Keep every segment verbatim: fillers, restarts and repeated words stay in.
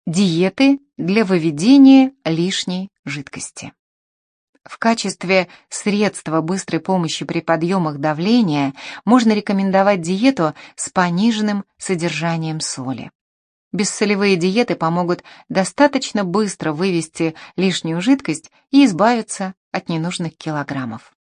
Диеты для выведения лишней жидкости. В качестве средства быстрой помощи при подъемах давления можно рекомендовать диету с пониженным содержанием соли. Бессолевые диеты помогут достаточно быстро вывести лишнюю жидкость и избавиться от ненужных килограммов.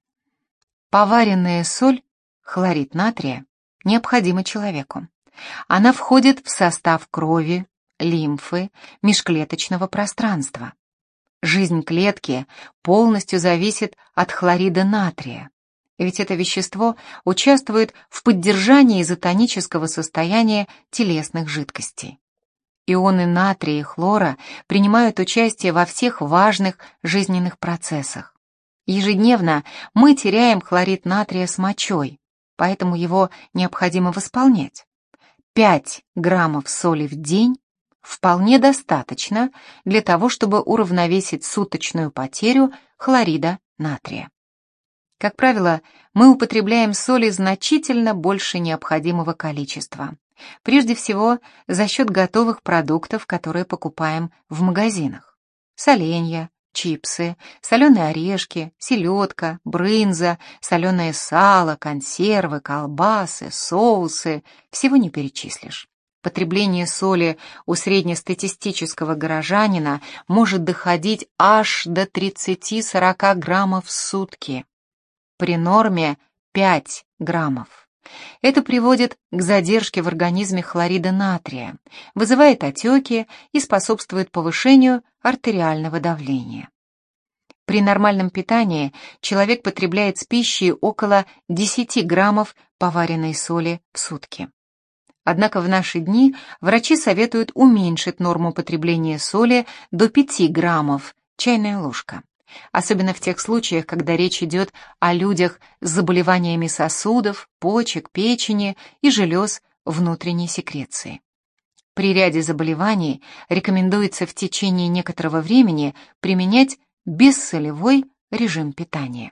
Поваренная соль, хлорид натрия, необходима человеку. Она входит в состав крови, лимфы, межклеточного пространства. Жизнь клетки полностью зависит от хлорида натрия, ведь это вещество участвует в поддержании изотонического состояния телесных жидкостей. Ионы натрия и хлора принимают участие во всех важных жизненных процессах. Ежедневно мы теряем хлорид натрия с мочой, поэтому его необходимо восполнять. пять граммов соли в день вполне достаточно для того, чтобы уравновесить суточную потерю хлорида натрия. Как правило, мы употребляем соли значительно больше необходимого количества, прежде всего за счет готовых продуктов, которые покупаем в магазинах. Соленья, чипсы, соленые орешки, селедка, брынза, соленое сало, консервы, колбасы, соусы – всего не перечислишь. Потребление соли у среднестатистического горожанина может доходить аж до тридцати-сорока граммов в сутки. При норме пять граммов. Это приводит к задержке в организме хлорида натрия, вызывает отеки и способствует повышению артериального давления. При нормальном питании человек потребляет с пищей около десяти граммов поваренной соли в сутки. Однако в наши дни врачи советуют уменьшить норму потребления соли до пяти граммов, чайная ложка. Особенно в тех случаях, когда речь идет о людях с заболеваниями сосудов, почек, печени и желез внутренней секреции. При ряде заболеваний рекомендуется в течение некоторого времени применять бессолевой режим питания.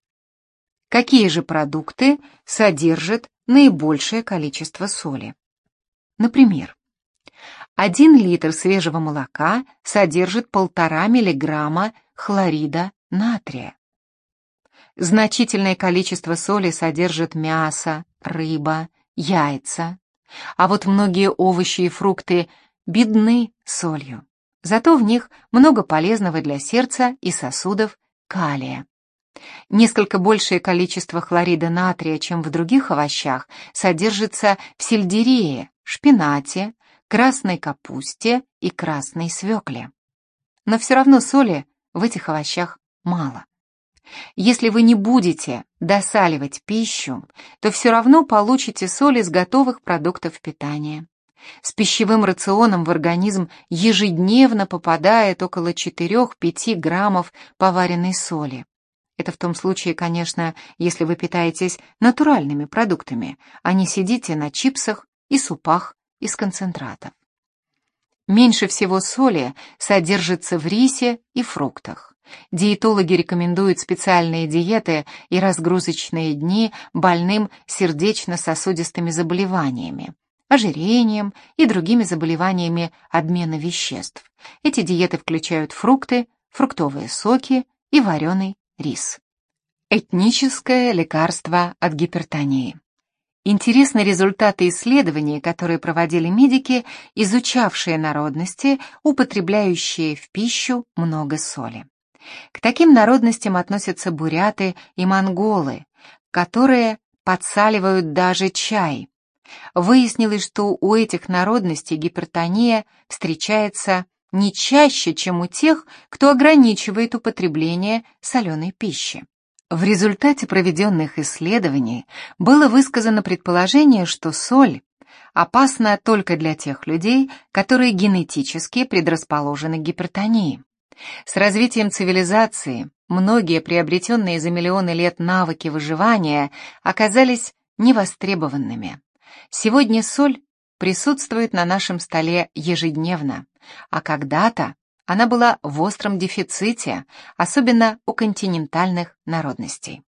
Какие же продукты содержат наибольшее количество соли? Например, один литр свежего молока содержит полтора миллиграмма хлорида натрия. Значительное количество соли содержит мясо, рыба, яйца, а вот многие овощи и фрукты бедны солью, зато в них много полезного для сердца и сосудов калия. Несколько большее количество хлорида натрия, чем в других овощах, содержится в сельдерее, шпинате, красной капусте и красной свекле. Но все равно соли в этих овощах мало. Если вы не будете досаливать пищу, то все равно получите соль из готовых продуктов питания. С пищевым рационом в организм ежедневно попадает около четыре-пять граммов поваренной соли. Это в том случае, конечно, если вы питаетесь натуральными продуктами, а не сидите на чипсах и супах из концентратов. Меньше всего соли содержится в рисе и фруктах. Диетологи рекомендуют специальные диеты и разгрузочные дни больным сердечно-сосудистыми заболеваниями, ожирением и другими заболеваниями обмена веществ. Эти диеты включают фрукты, фруктовые соки и вареный рис. Этническое лекарство от гипертонии. Интересны результаты исследований, которые проводили медики, изучавшие народности, употребляющие в пищу много соли. К таким народностям относятся буряты и монголы, которые подсаливают даже чай. Выяснилось, что у этих народностей гипертония встречается не чаще, чем у тех, кто ограничивает употребление соленой пищи. В результате проведенных исследований было высказано предположение, что соль опасна только для тех людей, которые генетически предрасположены к гипертонии. С развитием цивилизации многие приобретенные за миллионы лет навыки выживания оказались невостребованными. Сегодня соль присутствует на нашем столе ежедневно, а когда-то она была в остром дефиците, особенно у континентальных народностей.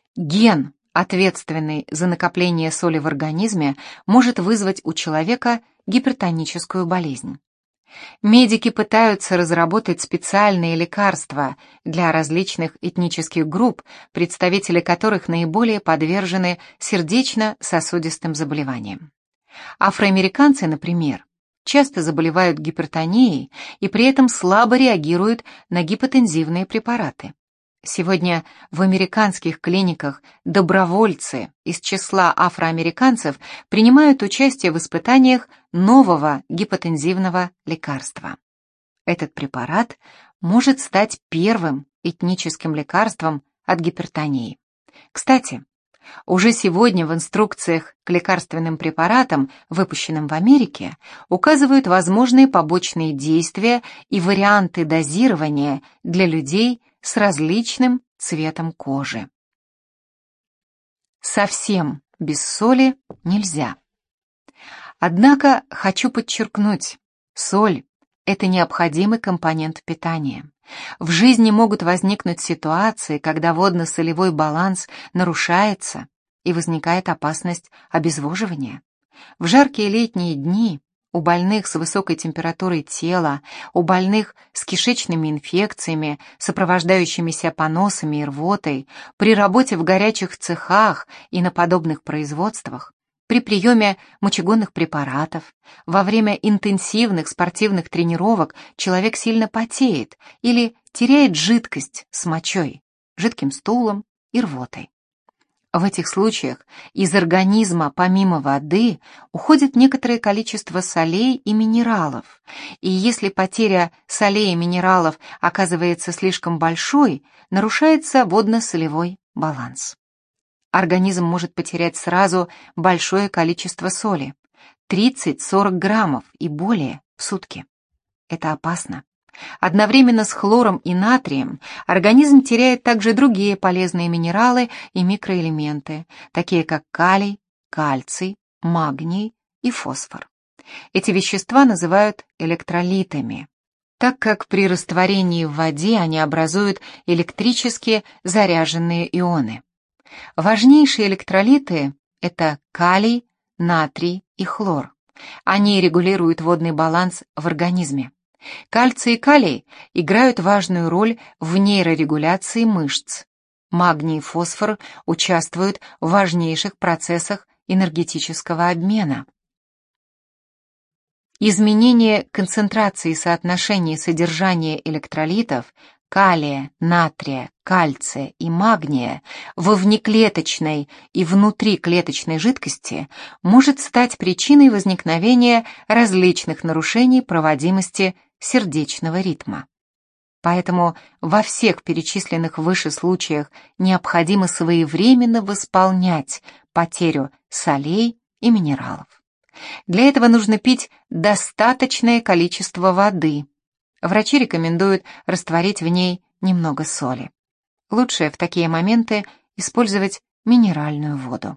Ген, ответственный за накопление соли в организме, может вызвать у человека гипертоническую болезнь. Медики пытаются разработать специальные лекарства для различных этнических групп, представители которых наиболее подвержены сердечно-сосудистым заболеваниям. Афроамериканцы, например, часто заболевают гипертонией и при этом слабо реагируют на гипотензивные препараты. Сегодня в американских клиниках добровольцы из числа афроамериканцев принимают участие в испытаниях нового гипотензивного лекарства. Этот препарат может стать первым этническим лекарством от гипертонии. Кстати, уже сегодня в инструкциях к лекарственным препаратам, выпущенным в Америке, указывают возможные побочные действия и варианты дозирования для людей с различным цветом кожи. Совсем без соли нельзя. Однако хочу подчеркнуть, соль – это необходимый компонент питания. В жизни могут возникнуть ситуации, когда водно-солевой баланс нарушается и возникает опасность обезвоживания. В жаркие летние дни у больных с высокой температурой тела, у больных с кишечными инфекциями, сопровождающимися поносами и рвотой, при работе в горячих цехах и на подобных производствах, при приеме мочегонных препаратов, во время интенсивных спортивных тренировок человек сильно потеет или теряет жидкость с мочой, жидким стулом и рвотой. В этих случаях из организма помимо воды уходит некоторое количество солей и минералов, и если потеря солей и минералов оказывается слишком большой, нарушается водно-солевой баланс. Организм может потерять сразу большое количество соли – тридцать-сорок граммов и более в сутки. Это опасно. Одновременно с хлором и натрием организм теряет также другие полезные минералы и микроэлементы, такие как калий, кальций, магний и фосфор. Эти вещества называют электролитами, так как при растворении в воде они образуют электрически заряженные ионы. Важнейшие электролиты – это калий, натрий и хлор. Они регулируют водный баланс в организме. Кальций и калий играют важную роль в нейрорегуляции мышц. Магний и фосфор участвуют в важнейших процессах энергетического обмена. Изменение концентрации и соотношения содержания электролитов калия, натрия, кальция и магния во внеклеточной и внутриклеточной жидкости может стать причиной возникновения различных нарушений проводимости сердечного ритма. Поэтому во всех перечисленных выше случаях необходимо своевременно восполнять потерю солей и минералов. Для этого нужно пить достаточное количество воды. Врачи рекомендуют растворить в ней немного соли. Лучше в такие моменты использовать минеральную воду.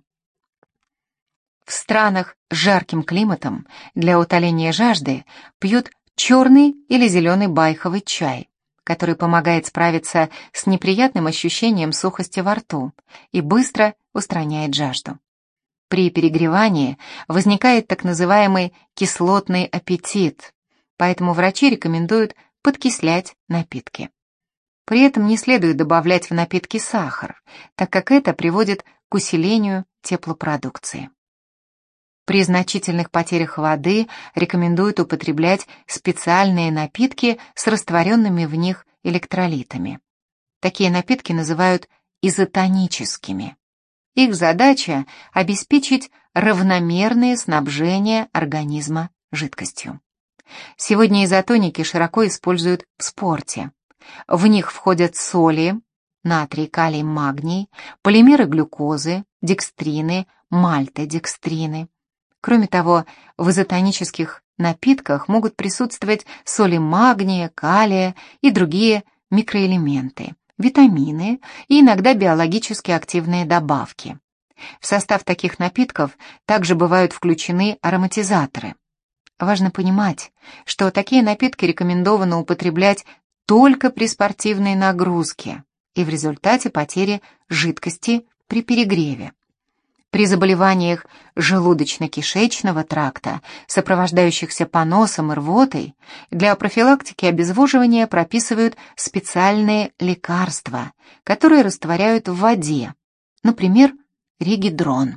В странах с жарким климатом для утоления жажды пьют черный или зеленый байховый чай, который помогает справиться с неприятным ощущением сухости во рту и быстро устраняет жажду. При перегревании возникает так называемый кислотный аппетит, поэтому врачи рекомендуют подкислять напитки. При этом не следует добавлять в напитки сахар, так как это приводит к усилению теплопродукции. При значительных потерях воды рекомендуют употреблять специальные напитки с растворенными в них электролитами. Такие напитки называют изотоническими. Их задача – обеспечить равномерное снабжение организма жидкостью. Сегодня изотоники широко используют в спорте. В них входят соли, натрий, калий, магний, полимеры глюкозы, декстрины, мальтодекстрины. Кроме того, в изотонических напитках могут присутствовать соли магния, калия и другие микроэлементы, витамины и иногда биологически активные добавки. В состав таких напитков также бывают включены ароматизаторы. Важно понимать, что такие напитки рекомендовано употреблять только при спортивной нагрузке и в результате потери жидкости при перегреве. При заболеваниях желудочно-кишечного тракта, сопровождающихся поносом и рвотой, для профилактики обезвоживания прописывают специальные лекарства, которые растворяют в воде, например, регидрон.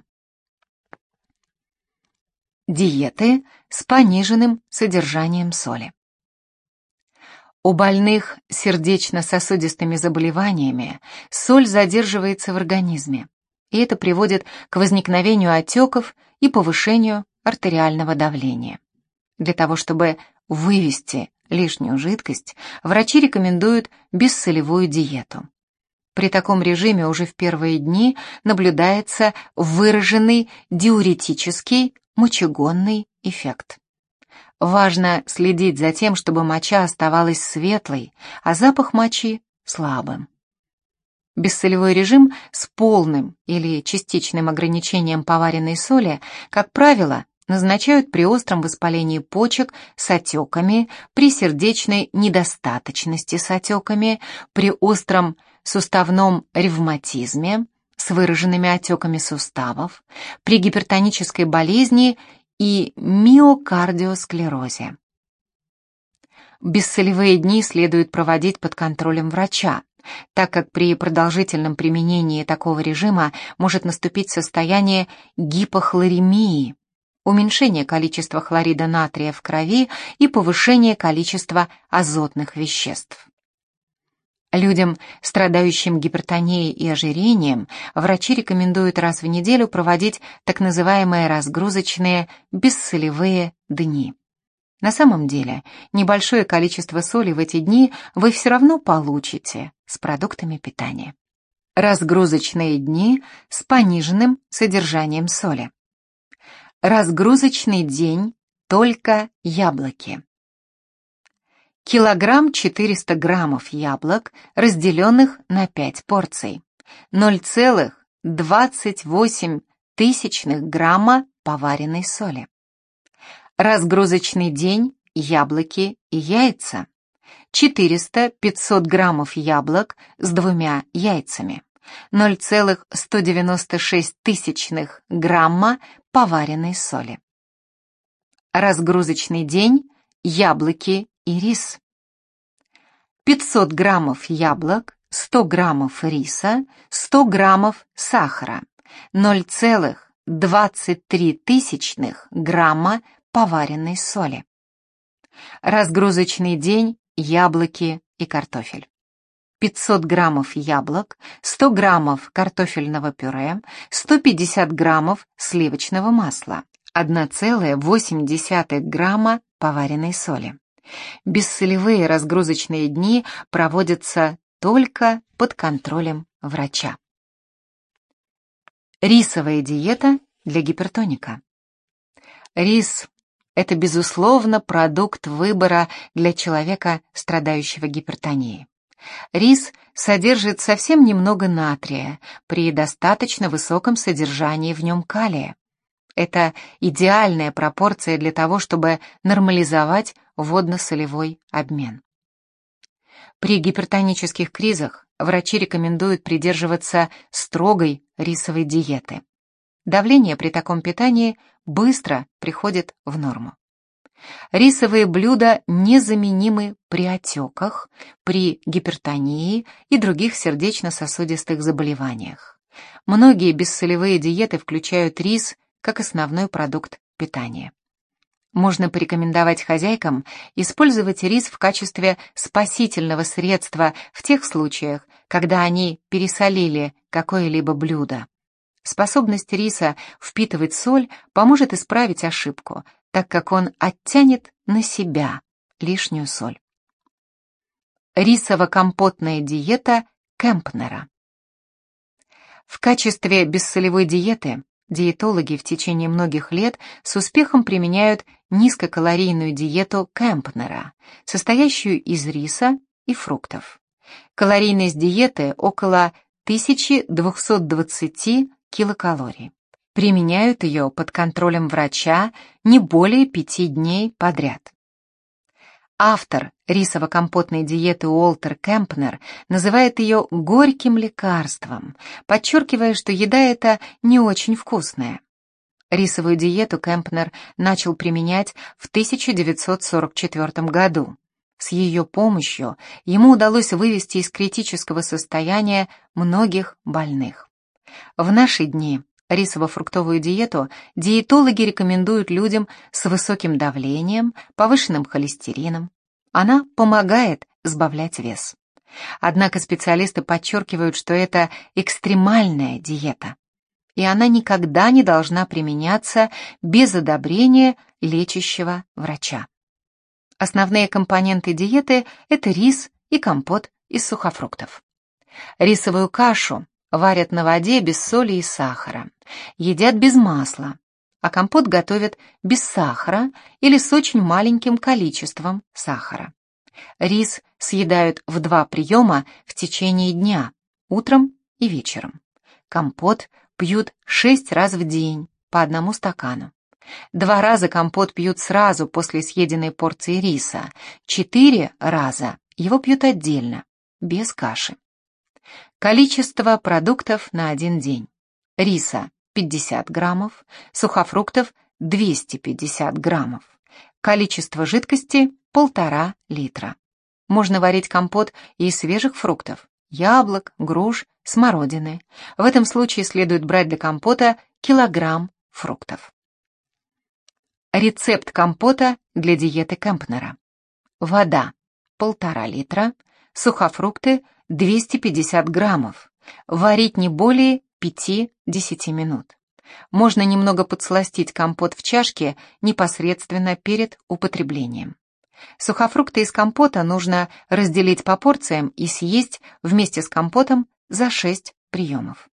Диеты с пониженным содержанием соли. У больных сердечно-сосудистыми заболеваниями соль задерживается в организме, и это приводит к возникновению отеков и повышению артериального давления. Для того, чтобы вывести лишнюю жидкость, врачи рекомендуют бессолевую диету. При таком режиме уже в первые дни наблюдается выраженный диуретический мочегонный эффект. Важно следить за тем, чтобы моча оставалась светлой, а запах мочи – слабым. Бессолевой режим с полным или частичным ограничением поваренной соли, как правило, назначают при остром воспалении почек с отеками, при сердечной недостаточности с отеками, при остром суставном ревматизме с выраженными отеками суставов, при гипертонической болезни и миокардиосклерозе. Бессолевые дни следует проводить под контролем врача, так как при продолжительном применении такого режима может наступить состояние гипохлоремии, уменьшение количества хлорида натрия в крови и повышение количества азотных веществ. Людям, страдающим гипертонией и ожирением, врачи рекомендуют раз в неделю проводить так называемые разгрузочные бессолевые дни. На самом деле, небольшое количество соли в эти дни вы все равно получите с продуктами питания. Разгрузочные дни с пониженным содержанием соли. Разгрузочный день только яблоки. Килограмм четыреста граммов яблок, разделенных на пять порций. ноль целых двадцать восемь тысячных грамма поваренной соли. Разгрузочный день яблоки и яйца. четыреста-пятьсот граммов яблок с двумя яйцами. ноль целых сто девяносто шесть тысячных грамма поваренной соли. Разгрузочный день яблоки и рис. пятьсот граммов яблок, сто граммов риса, сто граммов сахара, ноль целых двадцать три тысячных грамма поваренной соли. Разгрузочный день яблоки и картофель. пятьсот граммов яблок, сто граммов картофельного пюре, сто пятьдесят граммов сливочного масла, одна целая восемь десятых грамма поваренной соли. Бессолевые разгрузочные дни проводятся только под контролем врача. Рисовая диета для гипертоника. Рис – это, безусловно, продукт выбора для человека, страдающего гипертонией. Рис содержит совсем немного натрия при достаточно высоком содержании в нем калия. Это идеальная пропорция для того, чтобы нормализовать водно-солевой обмен. При гипертонических кризах врачи рекомендуют придерживаться строгой рисовой диеты. Давление при таком питании быстро приходит в норму. Рисовые блюда незаменимы при отеках, при гипертонии и других сердечно-сосудистых заболеваниях. Многие бессолевые диеты включают рис как основной продукт питания. Можно порекомендовать хозяйкам использовать рис в качестве спасительного средства в тех случаях, когда они пересолили какое-либо блюдо. Способность риса впитывать соль поможет исправить ошибку, так как он оттянет на себя лишнюю соль. Рисово-компотная диета Кемпнера. В качестве бессолевой диеты диетологи в течение многих лет с успехом применяют низкокалорийную диету Кемпнера, состоящую из риса и фруктов. Калорийность диеты около тысяча двести двадцать килокалорий. Применяют ее под контролем врача не более пяти дней подряд. Автор рисово-компотной диеты Уолтер Кемпнер называет ее горьким лекарством, подчеркивая, что еда эта не очень вкусная. Рисовую диету Кемпнер начал применять в тысяча девятьсот сорок четвёртом году. С ее помощью ему удалось вывести из критического состояния многих больных. В наши дни рисово-фруктовую диету диетологи рекомендуют людям с высоким давлением, повышенным холестерином. Она помогает сбавлять вес. Однако специалисты подчеркивают, что это экстремальная диета, и она никогда не должна применяться без одобрения лечащего врача. Основные компоненты диеты – это рис и компот из сухофруктов. Рисовую кашу варят на воде без соли и сахара, едят без масла, а компот готовят без сахара или с очень маленьким количеством сахара. Рис съедают в два приема в течение дня, утром и вечером. Компот пьют шесть раз в день, по одному стакану. Два раза компот пьют сразу после съеденной порции риса, четыре раза его пьют отдельно, без каши. Количество продуктов на один день. Риса пятьдесят граммов, сухофруктов двести пятьдесят граммов. Количество жидкости полтора литра. Можно варить компот из свежих фруктов, яблок, груш, смородины. В этом случае следует брать для компота килограмм фруктов. Рецепт компота для диеты Кемпнера. Вода полтора литра, сухофрукты двести пятьдесят граммов. Варить не более пяти-десяти минут. Можно немного подсластить компот в чашке непосредственно перед употреблением. Сухофрукты из компота нужно разделить по порциям и съесть вместе с компотом за шесть приемов.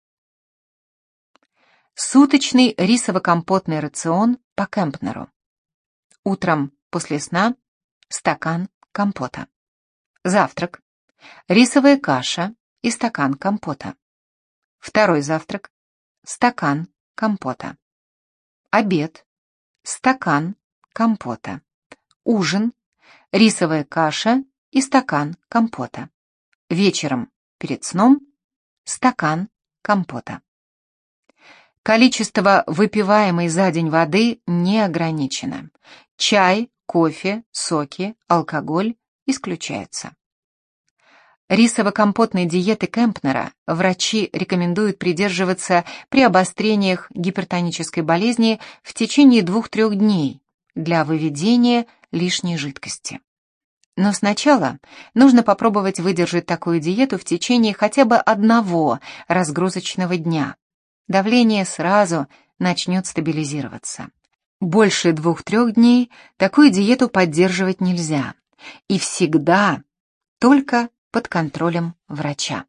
Суточный рисово-компотный рацион по Кемпнеру. Утром после сна стакан компота. Завтрак. Рисовая каша и стакан компота. Второй завтрак. Стакан компота. Обед. Стакан компота. Ужин. Рисовая каша и стакан компота. Вечером перед сном стакан компота. Количество выпиваемой за день воды не ограничено. Чай, кофе, соки, алкоголь исключаются. Рисово-компотной диеты Кемпнера врачи рекомендуют придерживаться при обострениях гипертонической болезни в течение двух-трех дней для выведения лишней жидкости. Но сначала нужно попробовать выдержать такую диету в течение хотя бы одного разгрузочного дня. Давление сразу начнет стабилизироваться. Больше двух-трех дней такую диету поддерживать нельзя. И всегда только под контролем врача.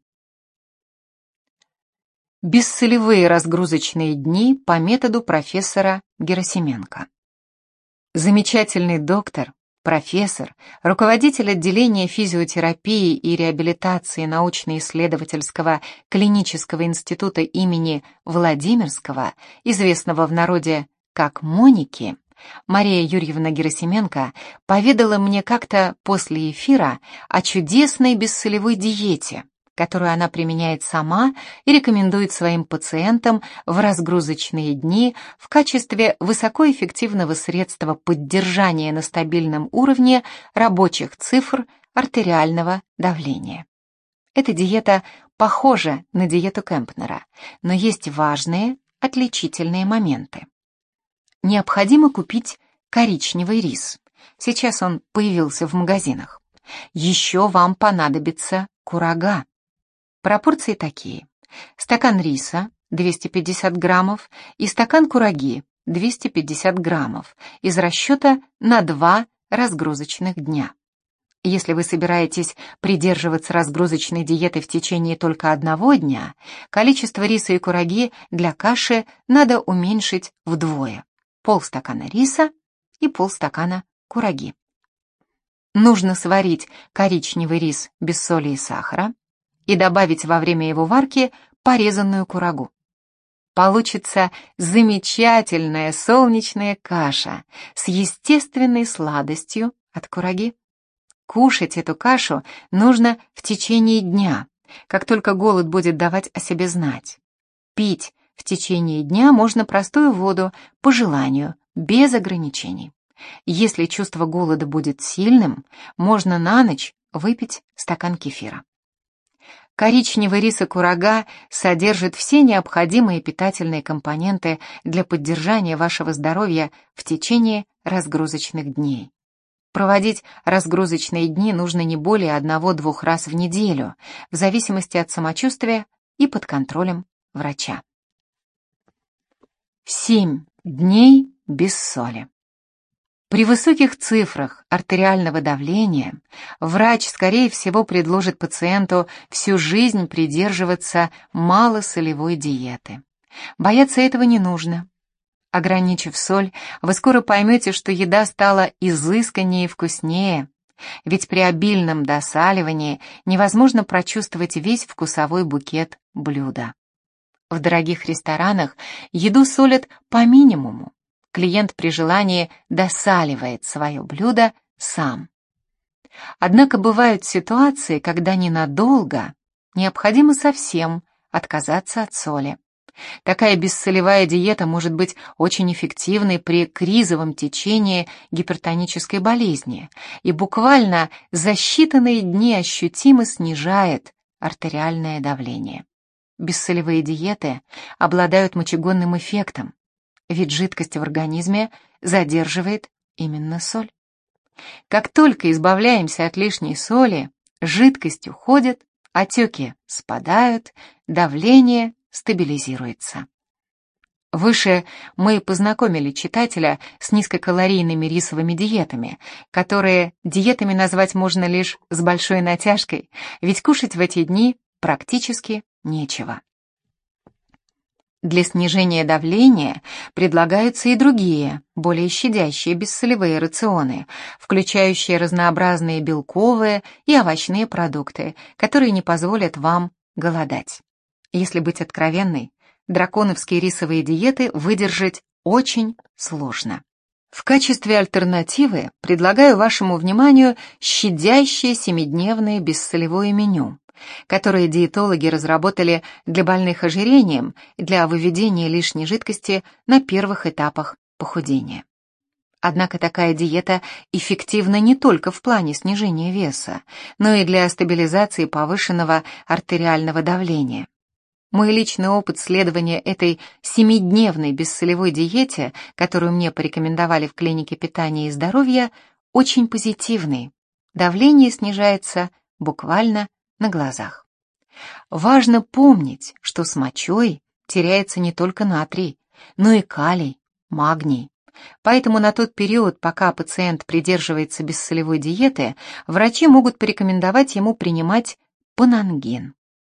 Бессолевые разгрузочные дни по методу профессора Герасименко. Замечательный доктор, профессор, руководитель отделения физиотерапии и реабилитации научно-исследовательского клинического института имени Владимирского, известного в народе как Моники, Мария Юрьевна Герасименко поведала мне как-то после эфира о чудесной бессолевой диете, которую она применяет сама и рекомендует своим пациентам в разгрузочные дни в качестве высокоэффективного средства поддержания на стабильном уровне рабочих цифр артериального давления. Эта диета похожа на диету Кемпнера, но есть важные отличительные моменты. Необходимо купить коричневый рис. Сейчас он появился в магазинах. Еще вам понадобится курага. Пропорции такие. Стакан риса двести пятьдесят граммов и стакан кураги двести пятьдесят граммов из расчета на два разгрузочных дня. Если вы собираетесь придерживаться разгрузочной диеты в течение только одного дня, количество риса и кураги для каши надо уменьшить вдвое. Полстакана риса и полстакана кураги. Нужно сварить коричневый рис без соли и сахара и добавить во время его варки порезанную курагу. Получится замечательная солнечная каша с естественной сладостью от кураги. Кушать эту кашу нужно в течение дня, как только голод будет давать о себе знать. Пить в течение дня можно простую воду по желанию, без ограничений. Если чувство голода будет сильным, можно на ночь выпить стакан кефира. Коричневый рис и курага содержит все необходимые питательные компоненты для поддержания вашего здоровья в течение разгрузочных дней. Проводить разгрузочные дни нужно не более одного-двух раз в неделю, в зависимости от самочувствия и под контролем врача. Семь дней без соли. При высоких цифрах артериального давления врач, скорее всего, предложит пациенту всю жизнь придерживаться малосолевой диеты. Бояться этого не нужно. Ограничив соль, вы скоро поймете, что еда стала изысканнее и вкуснее, ведь при обильном досаливании невозможно прочувствовать весь вкусовой букет блюда. В дорогих ресторанах еду солят по минимуму. Клиент при желании досаливает свое блюдо сам. Однако бывают ситуации, когда ненадолго необходимо совсем отказаться от соли. Такая бессолевая диета может быть очень эффективной при кризовом течении гипертонической болезни и буквально за считанные дни ощутимо снижает артериальное давление. Бессолевые диеты обладают мочегонным эффектом, ведь жидкость в организме задерживает именно соль. Как только избавляемся от лишней соли, жидкость уходит, отеки спадают, давление стабилизируется. Выше мы познакомили читателя с низкокалорийными рисовыми диетами, которые диетами назвать можно лишь с большой натяжкой, ведь кушать в эти дни практически нечего. Для снижения давления предлагаются и другие, более щадящие бессолевые рационы, включающие разнообразные белковые и овощные продукты, которые не позволят вам голодать. Если быть откровенной, драконовские рисовые диеты выдержать очень сложно. В качестве альтернативы предлагаю вашему вниманию щадящее семидневное бессолевое меню, которые диетологи разработали для больных ожирением и для выведения лишней жидкости на первых этапах похудения. Однако такая диета эффективна не только в плане снижения веса, но и для стабилизации повышенного артериального давления. Мой личный опыт следования этой семидневной бессолевой диете, которую мне порекомендовали в клинике питания и здоровья, очень позитивный. Давление снижается буквально на глазах. Важно помнить, что с мочой теряется не только натрий, но и калий, магний. Поэтому на тот период, пока пациент придерживается бессолевой диеты, врачи могут порекомендовать ему принимать панангин.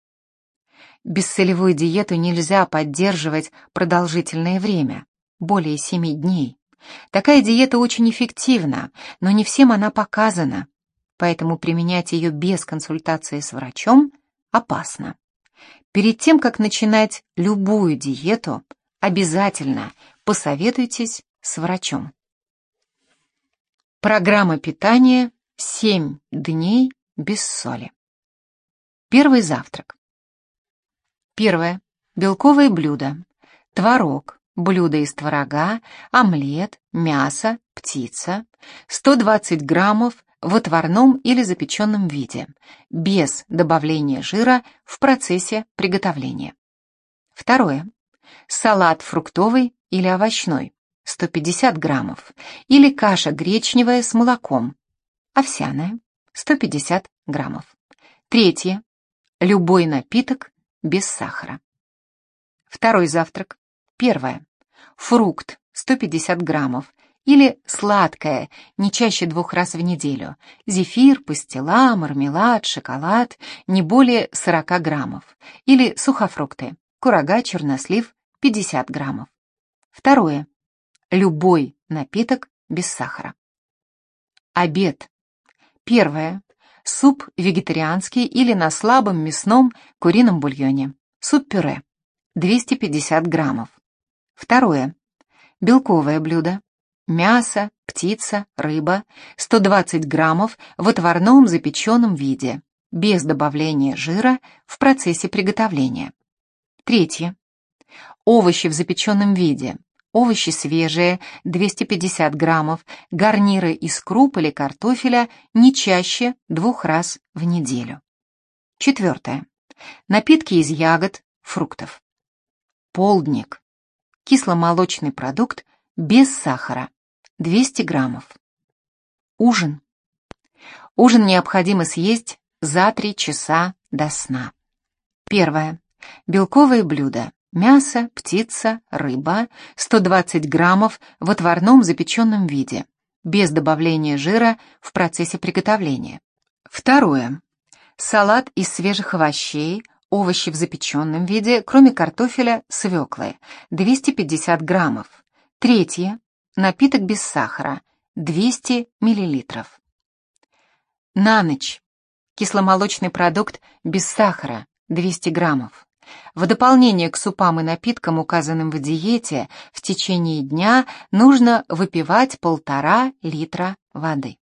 Бессолевую диету нельзя поддерживать продолжительное время, более семи дней. Такая диета очень эффективна, но не всем она показана, поэтому применять ее без консультации с врачом опасно. Перед тем, как начинать любую диету, обязательно посоветуйтесь с врачом. Программа питания семь дней без соли. Первый завтрак. Первое. Белковые блюда. Творог, блюда из творога, омлет, мясо, птица. сто двадцать граммов в отварном или запеченном виде, без добавления жира в процессе приготовления. Второе. Салат фруктовый или овощной, сто пятьдесят граммов, или каша гречневая с молоком, овсяная, сто пятьдесят граммов. Третье. Любой напиток без сахара. Второй завтрак. Первое. Фрукт, сто пятьдесят граммов, или сладкое, не чаще двух раз в неделю, зефир, пастила, мармелад, шоколад, не более сорок граммов, или сухофрукты, курага, чернослив, пятьдесят граммов. Второе. Любой напиток без сахара. Обед. Первое. Суп вегетарианский или на слабом мясном курином бульоне. Суп-пюре. двести пятьдесят граммов. Второе. Белковое блюдо. Мясо, птица, рыба, сто двадцать граммов в отварном запеченном виде, без добавления жира в процессе приготовления. Третье. Овощи в запеченном виде. Овощи свежие, двести пятьдесят граммов, гарниры из круп или картофеля не чаще двух раз в неделю. Четвертое. Напитки из ягод, фруктов. Полдник. Кисломолочный продукт без сахара, двести граммов. Ужин. Ужин необходимо съесть за три часа до сна. Первое. Белковые блюда. Мясо, птица, рыба, сто двадцать граммов в отварном запеченном виде, без добавления жира в процессе приготовления. Второе. Салат из свежих овощей, овощи в запеченном виде, кроме картофеля, свеклы, двести пятьдесят граммов. Третье. Напиток без сахара, двести миллилитров. На ночь. Кисломолочный продукт без сахара, двести граммов. В дополнение к супам и напиткам, указанным в диете, в течение дня нужно выпивать полтора литра воды.